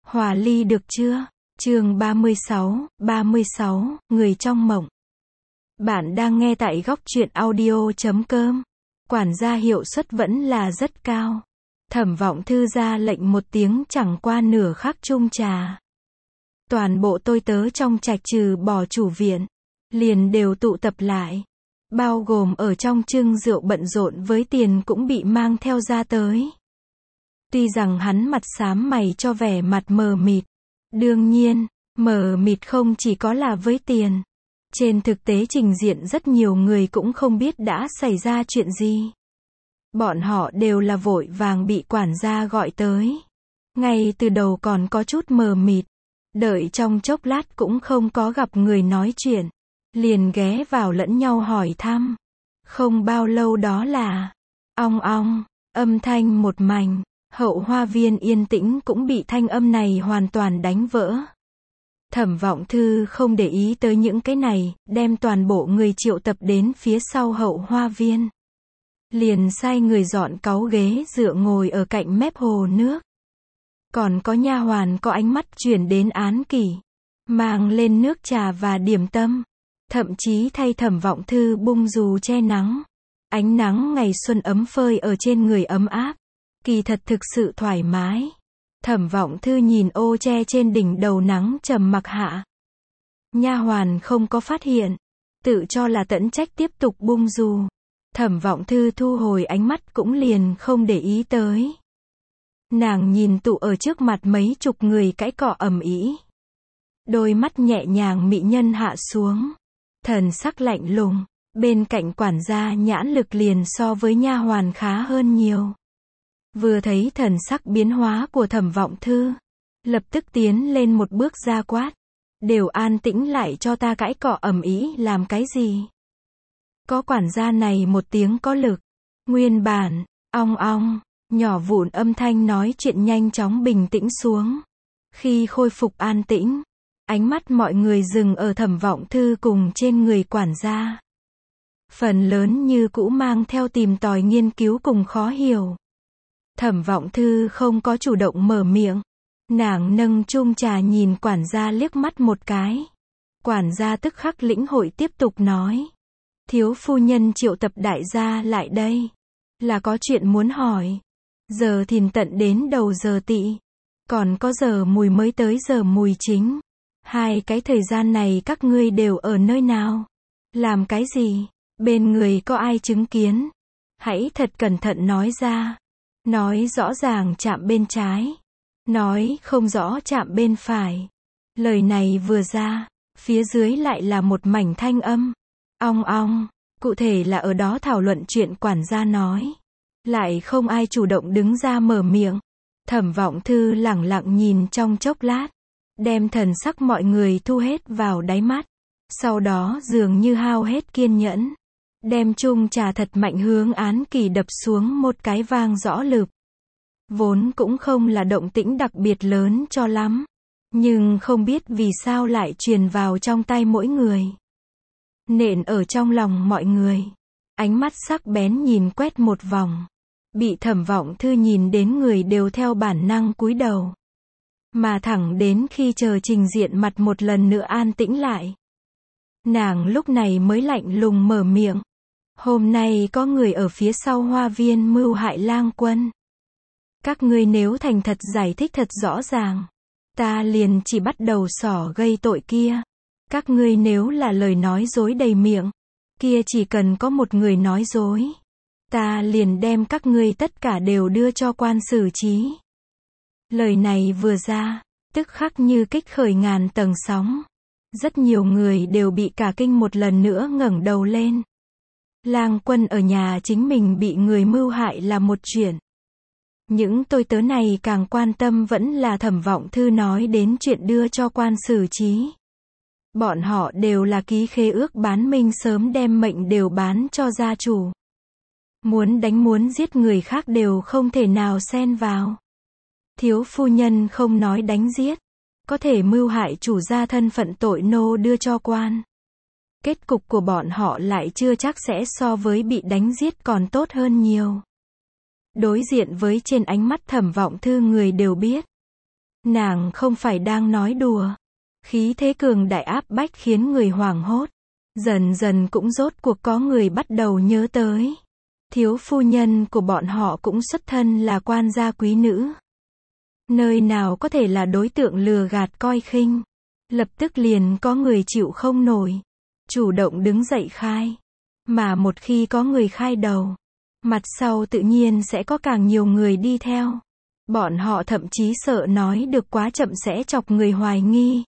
Hòa ly được chưa? Chương 36, người trong mộng. Bạn đang nghe tại góc truyện audio.com. Quản gia hiệu suất vẫn là rất cao. Thẩm Vọng Thư ra lệnh một tiếng, chẳng qua nửa khắc chung trà. Toàn bộ tôi tớ trong trạch trừ bỏ chủ viện, liền đều tụ tập lại. Bao gồm ở trong trưng rượu bận rộn với tiền cũng bị mang theo ra tới. Tuy rằng hắn mặt xám mày cho vẻ mặt mờ mịt. Đương nhiên, mờ mịt không chỉ có là với tiền. Trên thực tế trình diện rất nhiều người cũng không biết đã xảy ra chuyện gì. Bọn họ đều là vội vàng bị quản gia gọi tới. Ngay từ đầu còn có chút mờ mịt. Đợi trong chốc lát cũng không có gặp người nói chuyện. Liền ghé vào lẫn nhau hỏi thăm. Không bao lâu đó là ong ong, âm thanh một mảnh. Hậu hoa viên yên tĩnh cũng bị thanh âm này hoàn toàn đánh vỡ. Thẩm Vọng Thư không để ý tới những cái này, đem toàn bộ người triệu tập đến phía sau hậu hoa viên. Liền sai người dọn cáu ghế dựa ngồi ở cạnh mép hồ nước. Còn có nha hoàn có ánh mắt chuyển đến Án Kỷ, mang lên nước trà và điểm tâm. Thậm chí thay Thẩm Vọng Thư bung dù che nắng. Ánh nắng ngày xuân ấm phơi ở trên người ấm áp. Kỳ thật thực sự thoải mái. Thẩm Vọng Thư nhìn ô che trên đỉnh đầu nắng trầm mặc hạ. Nha hoàn không có phát hiện, tự cho là tận trách tiếp tục bung dù. Thẩm Vọng Thư thu hồi ánh mắt cũng liền không để ý tới. Nàng nhìn tụ ở trước mặt mấy chục người cãi cọ ầm ĩ. Đôi mắt nhẹ nhàng mỹ nhân hạ xuống, thần sắc lạnh lùng. Bên cạnh quản gia nhãn lực liền so với nha hoàn khá hơn nhiều. Vừa thấy thần sắc biến hóa của Thẩm Vọng Thư, lập tức tiến lên một bước ra quát. Đều an tĩnh lại cho ta, cãi cọ ầm ĩ làm cái gì? Có quản gia này một tiếng có lực. Nguyên bản, ong ong, nhỏ vụn âm thanh nói chuyện nhanh chóng bình tĩnh xuống. Khi khôi phục an tĩnh, ánh mắt mọi người dừng ở Thẩm Vọng Thư cùng trên người quản gia. Phần lớn như cũ mang theo tìm tòi nghiên cứu cùng khó hiểu. Thẩm Vọng Thư không có chủ động mở miệng. Nàng nâng chung trà nhìn quản gia liếc mắt một cái. Quản gia tức khắc lĩnh hội tiếp tục nói. Thiếu phu nhân triệu tập đại gia lại đây. Là có chuyện muốn hỏi. Giờ thìn tận đến đầu giờ tỵ. Còn có giờ mùi mới tới giờ mùi chính. Hai cái thời gian này các ngươi đều ở nơi nào? Làm cái gì? Bên người có ai chứng kiến? Hãy thật cẩn thận nói ra. Nói rõ ràng chạm bên trái. Nói không rõ chạm bên phải. Lời này vừa ra, phía dưới lại là một mảnh thanh âm. Ong ong, cụ thể là ở đó thảo luận chuyện quản gia nói. Lại không ai chủ động đứng ra mở miệng. Thẩm Vọng Thư lẳng lặng nhìn trong chốc lát. Đem thần sắc mọi người thu hết vào đáy mắt. Sau đó dường như hao hết kiên nhẫn. Đem chung trà thật mạnh hướng Án Kỷ đập xuống một cái vang rõ lựp. Vốn cũng không là động tĩnh đặc biệt lớn cho lắm. Nhưng không biết vì sao lại truyền vào trong tay mỗi người. Nện ở trong lòng mọi người. Ánh mắt sắc bén nhìn quét một vòng. Bị Thẩm Vọng Thư nhìn đến người đều theo bản năng cúi đầu. Mà thẳng đến khi chờ trình diện mặt một lần nữa an tĩnh lại. Nàng lúc này mới lạnh lùng mở miệng. Hôm nay có người ở phía sau hoa viên mưu hại lang quân. Các ngươi nếu thành thật giải thích thật rõ ràng, ta liền chỉ bắt đầu xỏ gây tội kia. Các ngươi nếu là lời nói dối đầy miệng, kia chỉ cần có một người nói dối, ta liền đem các ngươi tất cả đều đưa cho quan xử trí. Lời này vừa ra, tức khắc như kích khởi ngàn tầng sóng. Rất nhiều người đều bị cả kinh một lần nữa ngẩng đầu lên. Lang quân ở nhà chính mình bị người mưu hại là một chuyện. Những tôi tớ này càng quan tâm vẫn là Thẩm Vọng Thư nói đến chuyện đưa cho quan xử trí. Bọn họ đều là ký khế ước bán minh sớm đem mệnh đều bán cho gia chủ. Muốn đánh muốn giết người khác đều không thể nào xen vào. Thiếu phu nhân không nói đánh giết. Có thể mưu hại chủ gia thân phận tội nô đưa cho quan. Kết cục của bọn họ lại chưa chắc sẽ so với bị đánh giết còn tốt hơn nhiều. Đối diện với trên ánh mắt Thẩm Vọng Thư người đều biết. Nàng không phải đang nói đùa. Khí thế cường đại áp bách khiến người hoảng hốt. Dần dần cũng rốt cuộc có người bắt đầu nhớ tới. Thiếu phu nhân của bọn họ cũng xuất thân là quan gia quý nữ. Nơi nào có thể là đối tượng lừa gạt coi khinh. Lập tức liền có người chịu không nổi. Chủ động đứng dậy khai. Mà một khi có người khai đầu, mặt sau tự nhiên sẽ có càng nhiều người đi theo. Bọn họ thậm chí sợ nói được quá chậm sẽ chọc người hoài nghi.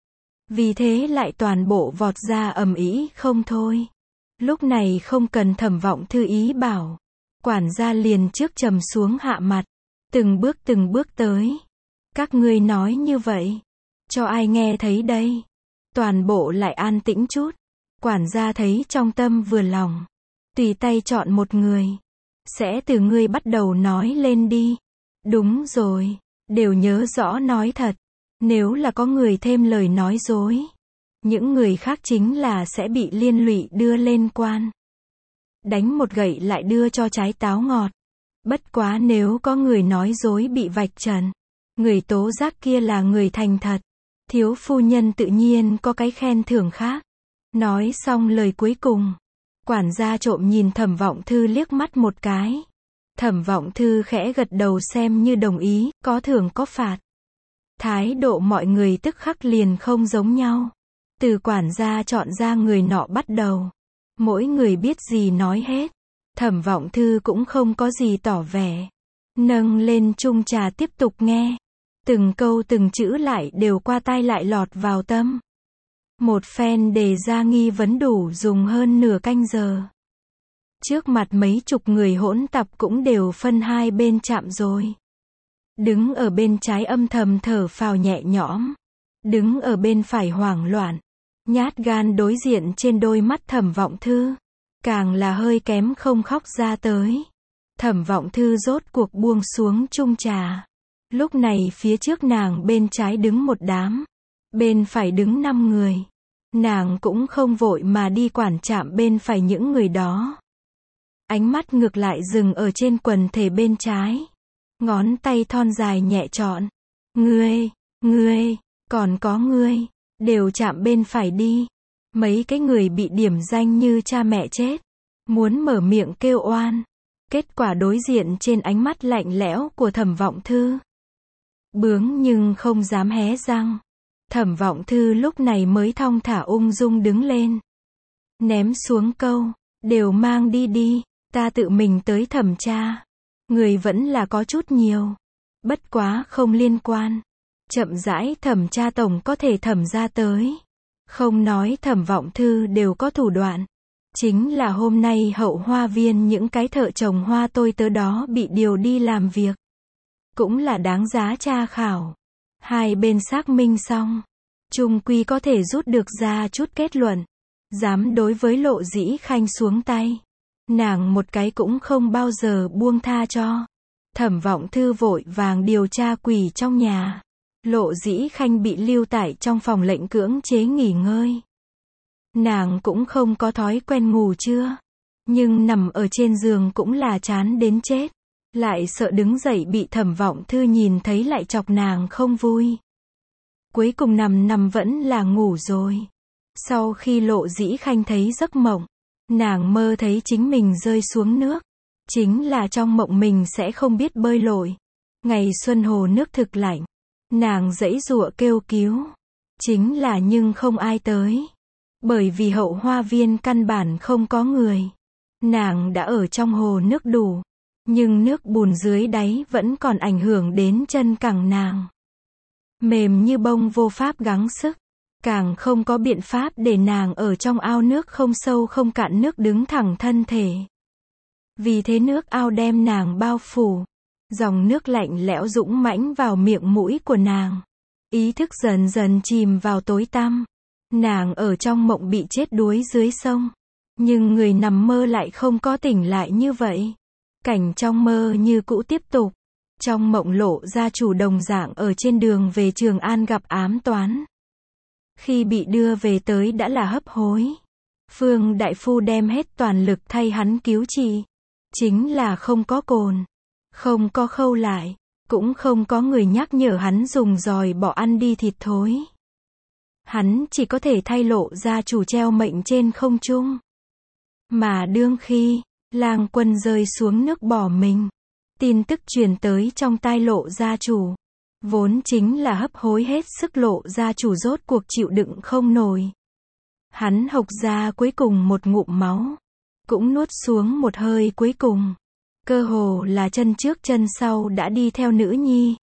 Vì thế lại toàn bộ vọt ra ầm ĩ không thôi. Lúc này không cần Thẩm Vọng Thư ý bảo. Quản gia liền trước trầm xuống hạ mặt. Từng bước tới. Các ngươi nói như vậy. Cho ai nghe thấy đây? Toàn bộ lại an tĩnh chút. Quản gia thấy trong tâm vừa lòng. Tùy tay chọn một người. Sẽ từ ngươi bắt đầu nói lên đi. Đúng rồi. Đều nhớ rõ nói thật. Nếu là có người thêm lời nói dối. Những người khác chính là sẽ bị liên lụy đưa lên quan. Đánh một gậy lại đưa cho trái táo ngọt. Bất quá nếu có người nói dối bị vạch trần. Người tố giác kia là người thành thật. Thiếu phu nhân tự nhiên có cái khen thưởng khác. Nói xong lời cuối cùng. Quản gia trộm nhìn Thẩm Vọng Thư liếc mắt một cái. Thẩm Vọng Thư khẽ gật đầu xem như đồng ý, có thưởng có phạt. Thái độ mọi người tức khắc liền không giống nhau. Từ quản gia chọn ra người nọ bắt đầu. Mỗi người biết gì nói hết. Thẩm Vọng Thư cũng không có gì tỏ vẻ. Nâng lên chung trà tiếp tục nghe. Từng câu từng chữ lại đều qua tai lại lọt vào tâm. Một phen đề ra nghi vấn đủ dùng hơn nửa canh giờ. Trước mặt mấy chục người hỗn tạp cũng đều phân hai bên chạm rồi. Đứng ở bên trái âm thầm thở phào nhẹ nhõm. Đứng ở bên phải hoảng loạn. Nhát gan đối diện trên đôi mắt Thẩm Vọng Thư. Càng là hơi kém không khóc ra tới. Thẩm Vọng Thư rốt cuộc buông xuống chung trà. Lúc này phía trước nàng bên trái đứng một đám. Bên phải đứng 5 người. Nàng cũng không vội mà đi quản chạm bên phải những người đó. Ánh mắt ngược lại dừng ở trên quần thể bên trái. Ngón tay thon dài nhẹ chọn. Ngươi, còn có ngươi, đều chạm bên phải đi. Mấy cái người bị điểm danh như cha mẹ chết. Muốn mở miệng kêu oan. Kết quả đối diện trên ánh mắt lạnh lẽo của Thẩm Vọng Thư. Bướng nhưng không dám hé răng. Thẩm Vọng Thư lúc này mới thong thả ung dung đứng lên. Ném xuống câu, đều mang đi đi, ta tự mình tới thẩm tra. Người vẫn là có chút nhiều. Bất quá không liên quan. Chậm rãi thẩm tra tổng có thể thẩm ra tới. Không nói Thẩm Vọng Thư đều có thủ đoạn. Chính là hôm nay Hậu Hoa Viên những cái thợ trồng hoa tôi tớ đó bị điều đi làm việc. Cũng là đáng giá tra khảo. Hai bên xác minh xong. Chung quy có thể rút được ra chút kết luận. Dám đối với Lộ Dĩ Khanh xuống tay. Nàng một cái cũng không bao giờ buông tha cho. Thẩm Vọng Thư vội vàng điều tra quỷ trong nhà. Lộ Dĩ Khanh bị lưu tại trong phòng lệnh cưỡng chế nghỉ ngơi. Nàng cũng không có thói quen ngủ trưa. Nhưng nằm ở trên giường cũng là chán đến chết. Lại sợ đứng dậy bị Thẩm Vọng Thư nhìn thấy lại chọc nàng không vui. Cuối cùng nằm vẫn là ngủ rồi. Sau khi Lộ Dĩ Khanh thấy giấc mộng, nàng mơ thấy chính mình rơi xuống nước. Chính là trong mộng mình sẽ không biết bơi lội. Ngày xuân hồ nước thực lạnh. Nàng giãy giụa kêu cứu. Chính là nhưng không ai tới. Bởi vì Hậu Hoa Viên căn bản không có người. Nàng đã ở trong hồ nước đủ. Nhưng nước bùn dưới đáy vẫn còn ảnh hưởng đến chân cẳng nàng. Mềm như bông vô pháp gắng sức. Càng không có biện pháp để nàng ở trong ao nước không sâu không cạn nước đứng thẳng thân thể. Vì thế nước ao đem nàng bao phủ. Dòng nước lạnh lẽo dũng mãnh vào miệng mũi của nàng. Ý thức dần dần chìm vào tối tăm. Nàng ở trong mộng bị chết đuối dưới sông. Nhưng người nằm mơ lại không có tỉnh lại như vậy. Cảnh trong mơ như cũ tiếp tục. Trong mộng lộ ra chủ đồng dạng ở trên đường về Trường An gặp ám toán. Khi bị đưa về tới đã là hấp hối. Phương đại phu đem hết toàn lực thay hắn cứu trị. Chính là không có cồn. Không có khâu lại. Cũng không có người nhắc nhở hắn dùng dòi bỏ ăn đi thịt thối. Hắn chỉ có thể thay Lộ gia chủ treo mệnh trên không trung. Mà đương khi, Lang Quân rơi xuống nước bỏ mình, tin tức truyền tới trong tai Lộ gia chủ. Vốn chính là hấp hối hết sức Lộ gia chủ rốt cuộc chịu đựng không nổi. Hắn hộc ra cuối cùng một ngụm máu. Cũng nuốt xuống một hơi cuối cùng. Cơ hồ là chân trước chân sau đã đi theo nữ nhi.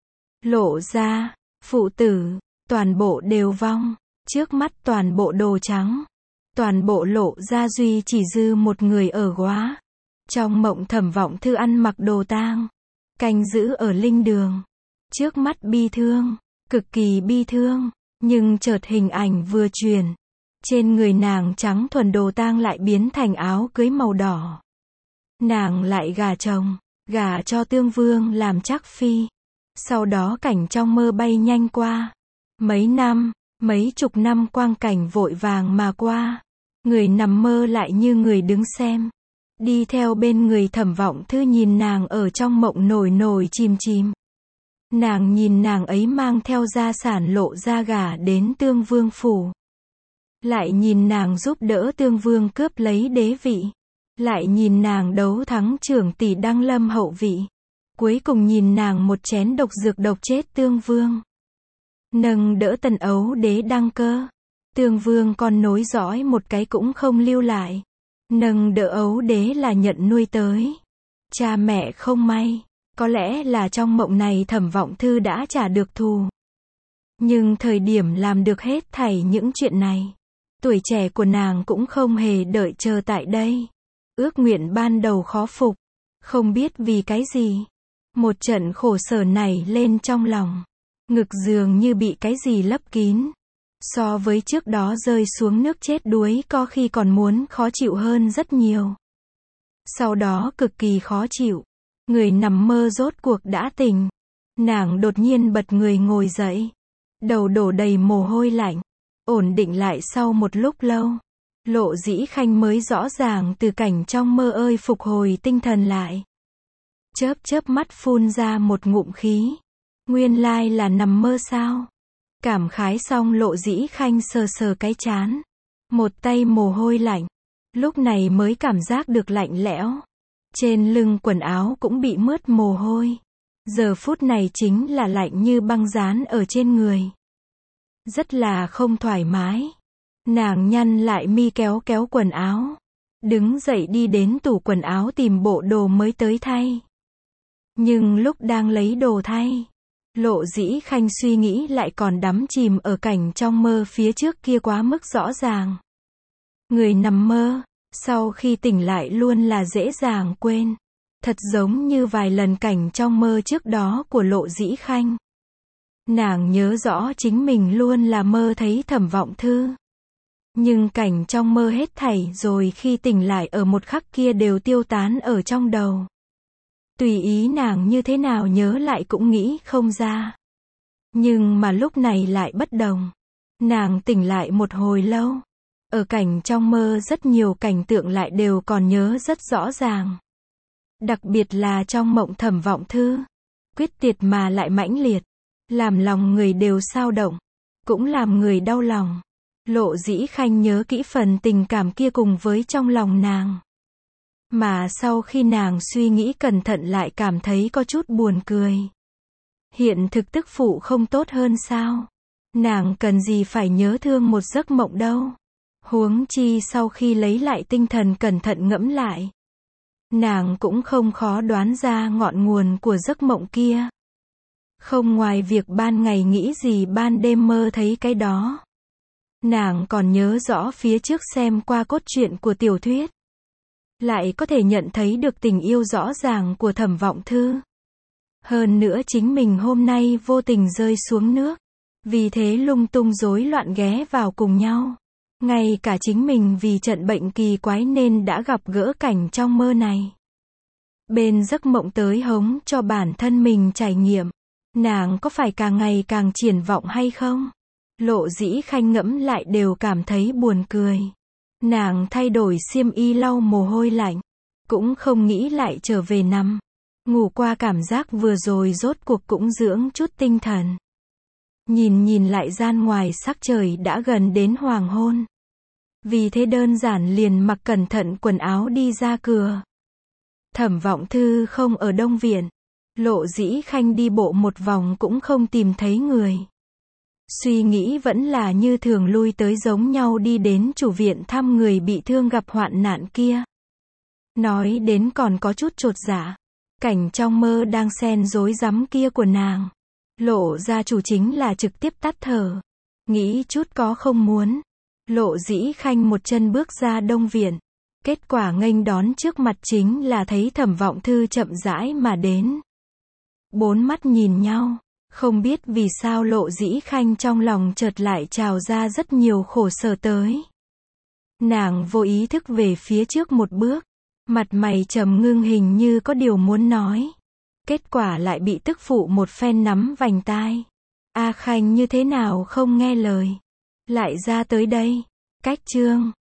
Lộ gia, phụ tử, toàn bộ đều vong. Trước mắt toàn bộ đồ trắng. Toàn bộ Lộ gia duy chỉ dư một người ở góa. Trong mộng Thẩm Vọng Thư ăn mặc đồ tang, canh giữ ở linh đường. Trước mắt bi thương, cực kỳ bi thương. Nhưng chợt hình ảnh vừa truyền. Trên người nàng trắng thuần đồ tang lại biến thành áo cưới màu đỏ. Nàng lại gả chồng, gả cho Tương Vương làm trác phi. Sau đó cảnh trong mơ bay nhanh qua. Mấy năm, mấy chục năm quang cảnh vội vàng mà qua. Người nằm mơ lại như người đứng xem. Đi theo bên người Thẩm Vọng Thư nhìn nàng ở trong mộng nổi nổi chìm chìm. Nàng nhìn nàng ấy mang theo gia sản Lộ gia gả đến Tương Vương phủ. Lại nhìn nàng giúp đỡ Tương Vương cướp lấy đế vị. Lại nhìn nàng đấu thắng trưởng tỷ Đăng Lâm hậu vị. Cuối cùng nhìn nàng một chén độc dược độc chết Tương Vương. Nâng đỡ Tần Ấu đế đăng cơ. Tương Vương còn nối dõi một cái cũng không lưu lại. Nâng đỡ Ấu đế là nhận nuôi tới. Cha mẹ không may. Có lẽ là trong mộng này Thẩm Vọng Thư đã trả được thù. Nhưng thời điểm làm được hết thảy những chuyện này, tuổi trẻ của nàng cũng không hề đợi chờ tại đây. Ước nguyện ban đầu khó phục. Không biết vì cái gì. Một trận khổ sở nảy lên trong lòng. Ngực dường như bị cái gì lấp kín. So với trước đó rơi xuống nước chết đuối có khi còn muốn khó chịu hơn rất nhiều. Sau đó cực kỳ khó chịu. Người nằm mơ rốt cuộc đã tỉnh. Nàng đột nhiên bật người ngồi dậy. Đầu đổ đầy mồ hôi lạnh. Ổn định lại sau một lúc lâu. Lộ Dĩ Khanh mới rõ ràng từ cảnh trong mơ ơi phục hồi tinh thần lại. Chớp chớp mắt phun ra một ngụm khí. Nguyên lai là nằm mơ sao? Cảm khái xong Lộ Dĩ Khanh sờ sờ cái trán. Một tay mồ hôi lạnh. Lúc này mới cảm giác được lạnh lẽo. Trên lưng quần áo cũng bị mướt mồ hôi. Giờ phút này chính là lạnh như băng dán ở trên người. Rất là không thoải mái. Nàng nhăn lại mi kéo kéo quần áo. Đứng dậy đi đến tủ quần áo tìm bộ đồ mới tới thay. Nhưng lúc đang lấy đồ thay, Lộ Dĩ Khanh suy nghĩ lại còn đắm chìm ở cảnh trong mơ phía trước kia quá mức rõ ràng. Người nằm mơ, sau khi tỉnh lại luôn là dễ dàng quên. Thật giống như vài lần cảnh trong mơ trước đó của Lộ Dĩ Khanh. Nàng nhớ rõ chính mình luôn là mơ thấy Thẩm Vọng Thư. Nhưng cảnh trong mơ hết thảy rồi khi tỉnh lại ở một khắc kia đều tiêu tán ở trong đầu. Tùy ý nàng như thế nào nhớ lại cũng nghĩ không ra. Nhưng mà lúc này lại bất đồng. Nàng tỉnh lại một hồi lâu. Ở cảnh trong mơ rất nhiều cảnh tượng lại đều còn nhớ rất rõ ràng. Đặc biệt là trong mộng Thẩm Vọng Thư. Quyết tuyệt mà lại mãnh liệt. Làm lòng người đều xao động. Cũng làm người đau lòng. Lộ Dĩ Khanh nhớ kỹ phần tình cảm kia cùng với trong lòng nàng. Mà sau khi nàng suy nghĩ cẩn thận lại cảm thấy có chút buồn cười. Hiện thực tức phụ không tốt hơn sao? Nàng cần gì phải nhớ thương một giấc mộng đâu. Huống chi sau khi lấy lại tinh thần cẩn thận ngẫm lại. Nàng cũng không khó đoán ra ngọn nguồn của giấc mộng kia. Không ngoài việc ban ngày nghĩ gì ban đêm mơ thấy cái đó. Nàng còn nhớ rõ phía trước xem qua cốt truyện của tiểu thuyết. Lại có thể nhận thấy được tình yêu rõ ràng của Thẩm Vọng Thư. Hơn nữa chính mình hôm nay vô tình rơi xuống nước. Vì thế lung tung rối loạn ghé vào cùng nhau. Ngay cả chính mình vì trận bệnh kỳ quái nên đã gặp gỡ cảnh trong mơ này. Bên giấc mộng tới hống cho bản thân mình trải nghiệm. Nàng có phải càng ngày càng triển vọng hay không? Lộ Dĩ Khanh ngẫm lại đều cảm thấy buồn cười. Nàng thay đổi xiêm y lau mồ hôi lạnh. Cũng không nghĩ lại trở về nằm. Ngủ qua cảm giác vừa rồi rốt cuộc cũng dưỡng chút tinh thần. Nhìn lại gian ngoài sắc trời đã gần đến hoàng hôn. Vì thế đơn giản liền mặc cẩn thận quần áo đi ra cửa. Thẩm Vọng Thư không ở Đông Viện. Lộ Dĩ Khanh đi bộ một vòng cũng không tìm thấy người. Suy nghĩ vẫn là như thường lui tới giống nhau, đi đến chủ viện thăm người bị thương gặp hoạn nạn kia. Nói đến còn có chút chột dạ. Cảnh trong mơ đang xen rối rắm kia của nàng. Lộ gia chủ chính là trực tiếp tắt thở. Nghĩ chút có không muốn. Lộ Dĩ Khanh một chân bước ra Đông Viện. Kết quả nghênh đón trước mặt chính là thấy Thẩm Vọng Thư chậm rãi mà đến. Bốn mắt nhìn nhau. Không biết vì sao Lộ Dĩ Khanh trong lòng chợt lại trào ra rất nhiều khổ sở tới. Nàng vô ý thức về phía trước một bước. Mặt mày trầm ngưng hình như có điều muốn nói. Kết quả lại bị tức phụ một phen nắm vành tai. A Khanh như thế nào không nghe lời. Lại ra tới đây. Cách chương